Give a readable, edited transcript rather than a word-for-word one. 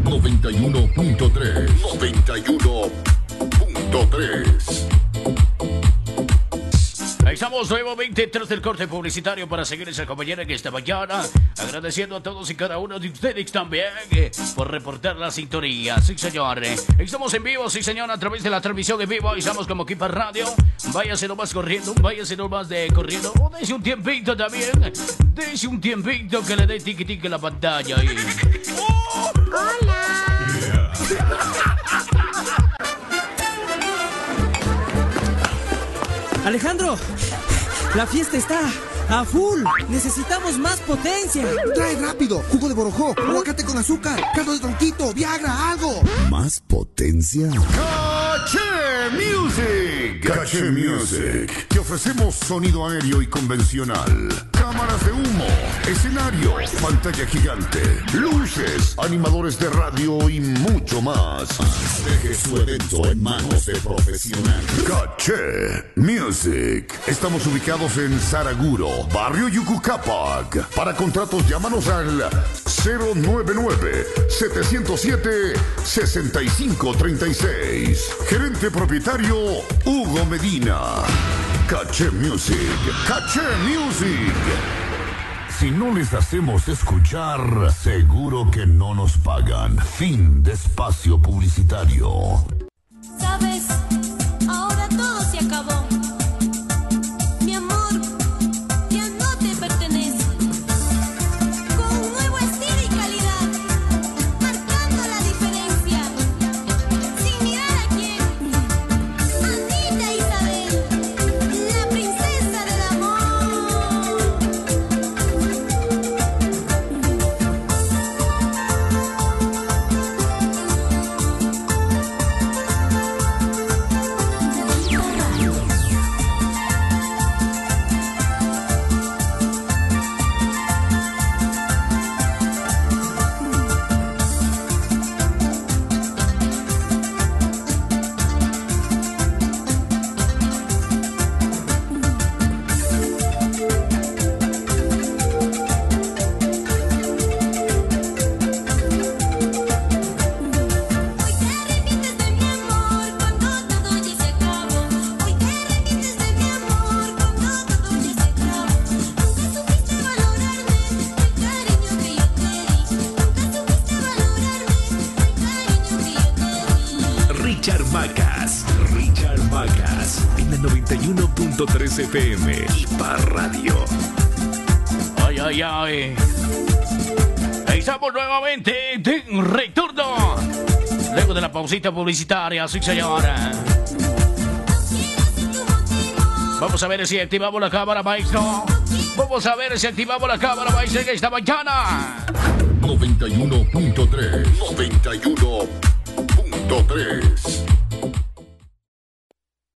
91.3. 91.3. Estamos nuevamente tras del corte publicitario para seguirles acompañando en esta mañana. Agradeciendo a todos y cada uno de ustedes también por reportar la sintonía. Sí, señor. Estamos en vivo, sí, señor, a través de la transmisión en vivo. Estamos como Equipa Radio. Váyase nomás corriendo, váyase nomás corriendo. O dése un tiempito también. Dése un tiempito que le dé tiqui-tiqui a la pantalla. ¡Hola! Alejandro, la fiesta está a full. Necesitamos más potencia. Trae rápido, jugo de borojó, aguacate con azúcar, caldo de tronquito, Viagra, algo. ¿Más potencia? Caché Music. Caché Music. Te ofrecemos sonido aéreo y convencional, cámaras de humo, escenario, pantalla gigante, luces, animadores de radio y mucho más. Deje su evento en manos de profesionales. Caché Music. Estamos ubicados en Saraguro, barrio Yucucapac. Para contratos llámanos al 099-707-6536. Gerente propietario Hugo Medina. Caché Music. Caché Music. Si no les hacemos escuchar, seguro que no nos pagan. Fin de espacio publicitario. ¿Sabes? Ahora todo se acabó. Mi amor ya no te pertenece. Con un nuevo estilo y calidad, marcando la diferencia. Sin mirar a quién. Anita Isabel, la princesa del amor. Richard Vacas en la 91.3 FM Equipa Radio. Ay, ay, ay. Estamos nuevamente de retorno. Luego de la pausita publicitaria, sí, señora. Vamos a ver si activamos la cámara, maestro. Vamos a ver si activamos la cámara, maestro, en esta mañana. 91.3. 91.3.